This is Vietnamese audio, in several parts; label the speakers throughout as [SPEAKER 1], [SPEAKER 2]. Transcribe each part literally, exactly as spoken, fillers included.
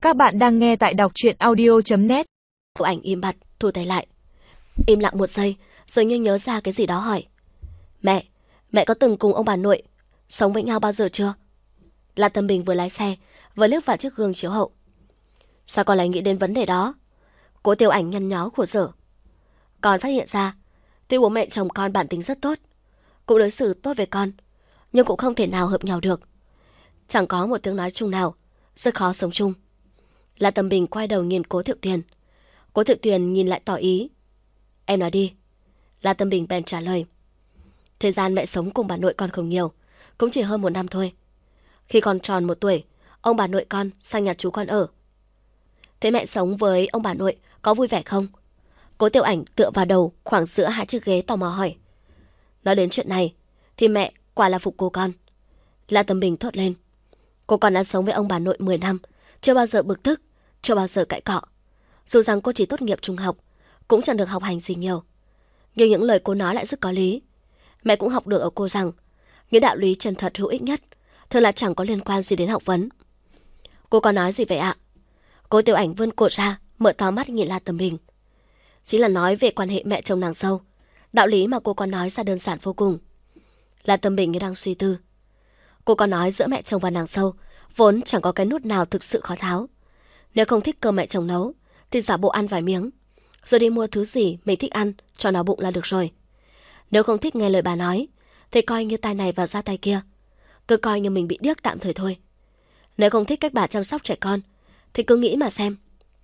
[SPEAKER 1] Các bạn đang nghe tại đọc truyện audio chấm net.
[SPEAKER 2] Cô ảnh im bặt, thu tay lại. Im lặng một giây, rồi như nhớ ra cái gì đó hỏi. Mẹ, mẹ có từng cùng ông bà nội sống với nhau bao giờ chưa? La Tâm Bình vừa lái xe, vừa liếc vào chiếc gương chiếu hậu. Sao con lại nghĩ đến vấn đề đó? Cố Tiểu Ảnh nhăn nhó khổ sở. Con phát hiện ra, tuy bố mẹ chồng con bản tính rất tốt, cũng đối xử tốt với con, nhưng cũng không thể nào hợp nhau được. Chẳng có một tiếng nói chung nào, rất khó sống chung. La Tâm Bình quay đầu nhìn Cố Thiệu Tuyền. Cố Thiệu Tuyền nhìn lại tỏ ý. Em nói đi. La Tâm Bình bèn trả lời. Thời gian mẹ sống cùng bà nội con không nhiều, cũng chỉ hơn một năm thôi. Khi con tròn một tuổi, ông bà nội con sang nhà chú con ở. Thế mẹ sống với ông bà nội có vui vẻ không? Cố Tiểu Ảnh tựa vào đầu khoảng giữa hai chiếc ghế tò mò hỏi. Nói đến chuyện này thì mẹ quả là phục cô con. La Tâm Bình thốt lên. Cô con đã sống với ông bà nội mười năm, chưa bao giờ bực tức, chưa bao giờ cãi cọ. Dù rằng cô chỉ tốt nghiệp trung học, cũng chẳng được học hành gì nhiều, nhưng những lời cô nói lại rất có lý. Mẹ cũng học được ở cô rằng những đạo lý chân thật hữu ích nhất thường là chẳng có liên quan gì đến học vấn. Cô có nói gì vậy ạ? Cô Tiểu Ảnh vươn cổ ra, mở to mắt nhìn La Tâm Bình. Chính là nói về quan hệ mẹ chồng nàng dâu. Đạo lý mà cô có nói ra đơn giản vô cùng. La Tâm Bình như đang suy tư. Cô có nói giữa mẹ chồng và nàng dâu vốn chẳng có cái nút nào thực sự khó tháo. Nếu không thích cơm mẹ chồng nấu thì giả bộ ăn vài miếng, rồi đi mua thứ gì mình thích ăn cho nó bụng là được rồi. Nếu không thích nghe lời bà nói thì coi như tai này vào da tai kia, cứ coi như mình bị điếc tạm thời thôi. Nếu không thích cách bà chăm sóc trẻ con thì cứ nghĩ mà xem,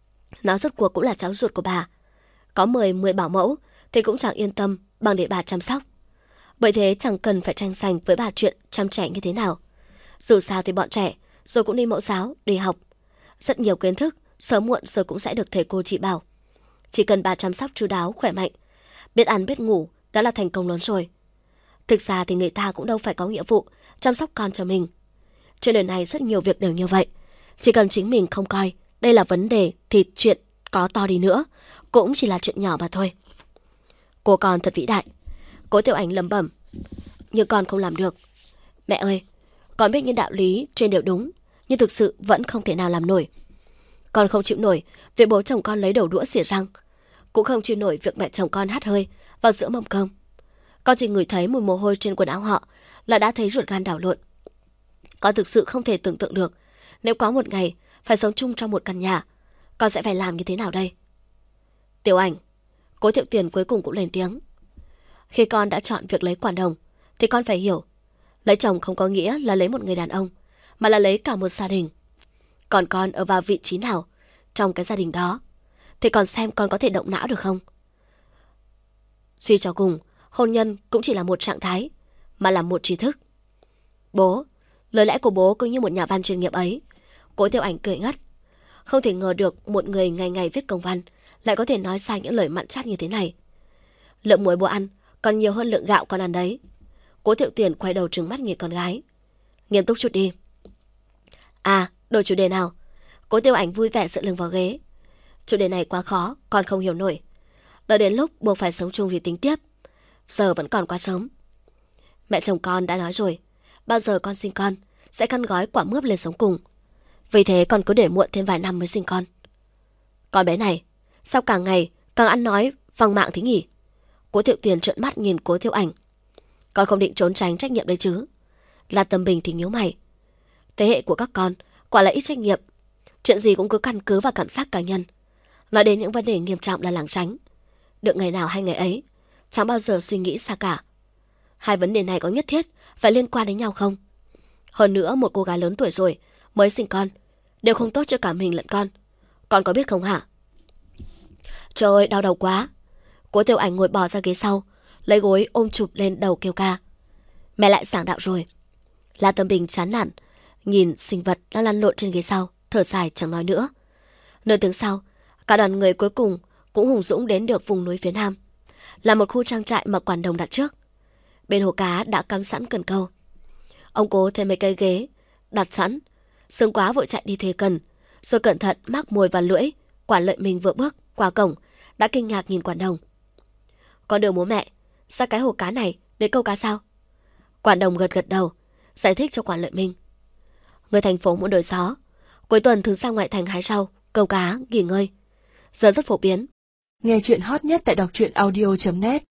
[SPEAKER 2] nó rốt cuộc cũng là cháu ruột của bà. Có mười mười bảo mẫu thì cũng chẳng yên tâm bằng để bà chăm sóc. Bởi thế chẳng cần phải tranh giành với bà chuyện chăm trẻ như thế nào. Dù sao thì bọn trẻ rồi cũng đi mẫu giáo, đi học. Rất nhiều kiến thức, sớm muộn rồi cũng sẽ được thầy cô chỉ bảo. Chỉ cần bà chăm sóc chu đáo, khỏe mạnh, biết ăn biết ngủ, đã là thành công lớn rồi. Thực ra thì người ta cũng đâu phải có nghĩa vụ chăm sóc con cho mình. Trên đời này rất nhiều việc đều như vậy. Chỉ cần chính mình không coi đây là vấn đề thì chuyện có to đi nữa cũng chỉ là chuyện nhỏ mà thôi. Cô con thật vĩ đại. Cố Tiểu Ảnh lẩm bẩm. Nhưng con không làm được. Mẹ ơi, con biết những đạo lý trên đều đúng, nhưng thực sự vẫn không thể nào làm nổi. Con không chịu nổi việc bố chồng con lấy đầu đũa xỉa răng, cũng không chịu nổi việc mẹ chồng con hắt hơi vào giữa mâm cơm. Con chỉ ngửi thấy mùi mồ hôi trên quần áo họ là đã thấy ruột gan đảo lộn. Con thực sự không thể tưởng tượng được nếu có một ngày phải sống chung trong một căn nhà, con sẽ phải làm như thế nào đây? Tiểu Ảnh. Cố Thiệu Tuyền cuối cùng cũng lên tiếng. Khi con đã chọn việc lấy quản đồng thì con phải hiểu, lấy chồng không có nghĩa là lấy một người đàn ông, mà là lấy cả một gia đình. Còn con ở vào vị trí nào trong cái gia đình đó thì còn xem con có thể động não được không? Suy cho cùng, hôn nhân cũng chỉ là một trạng thái, mà là một tri thức. Bố, lời lẽ của bố cứ như một nhà văn chuyên nghiệp ấy. Cố Tiểu Ảnh cười ngất. Không thể ngờ được một người ngày ngày viết công văn lại có thể nói sai những lời mặn chát như thế này. Lượng muối bố ăn còn nhiều hơn lượng gạo con ăn đấy. Cố Thiệu Tuyền quay đầu trừng mắt nhìn con gái. Nghiêm túc chút đi. À, đổi chủ đề nào? Cố Tiểu Ảnh vui vẻ dựa lưng vào ghế. Chủ đề này quá khó, con không hiểu nổi. Đợi đến lúc buộc phải sống chung thì tính tiếp. Giờ vẫn còn quá sớm. Mẹ chồng con đã nói rồi, bao giờ con sinh con sẽ căn gói quả mướp lên sống cùng. Vì thế con cứ để muộn thêm vài năm mới sinh con. Con bé này, sao càng ngày càng ăn nói văng mạng thế nhỉ? Cố Thiệu Tuyền trợn mắt nhìn Cố Tiểu Ảnh. Con không định trốn tránh trách nhiệm đấy chứ? La Tâm Bình thì nhíu mày. Thế hệ của các con quả là ít trách nhiệm, chuyện gì cũng cứ căn cứ vào cảm giác cá nhân. Nói đến những vấn đề nghiêm trọng là lảng tránh. Được ngày nào hay ngày ấy, chẳng bao giờ suy nghĩ xa cả. Hai vấn đề này có nhất thiết phải liên quan đến nhau không? Hơn nữa, một cô gái lớn tuổi rồi mới sinh con đều không tốt cho cả mình lẫn con. Con có biết không hả? Trời ơi, đau đầu quá. Cố Tiểu Ảnh ngồi bò ra ghế sau, lấy gối ôm chụp lên đầu kêu ca. Mẹ lại giảng đạo rồi. La Tâm Bình chán nản nhìn sinh vật đang lăn lộn trên ghế sau, thở dài chẳng nói nữa. Nửa tiếng sau, cả đoàn người cuối cùng cũng hùng dũng đến được vùng núi phía nam, là một khu trang trại mà quản đồng đặt trước. Bên hồ cá đã cắm sẵn cần câu. Ông Cố thấy mấy cây ghế đặt sẵn, sướng quá vội chạy đi thuê cần, rồi cẩn thận mắc mồi vào lưỡi. Quản Lợi Minh vừa bước qua cổng đã kinh ngạc nhìn quản đồng. Con đưa bố mẹ ra cái hồ cá này để câu cá sao? Quản đồng gật gật đầu, giải thích cho Quản Lợi Minh. Người thành phố muốn đổi gió, Cuối tuần thường sang ngoại thành hái rau, câu cá, nghỉ ngơi. Giờ rất phổ biến.
[SPEAKER 1] Nghe chuyện hot nhất tại đọc truyện audio chấm net.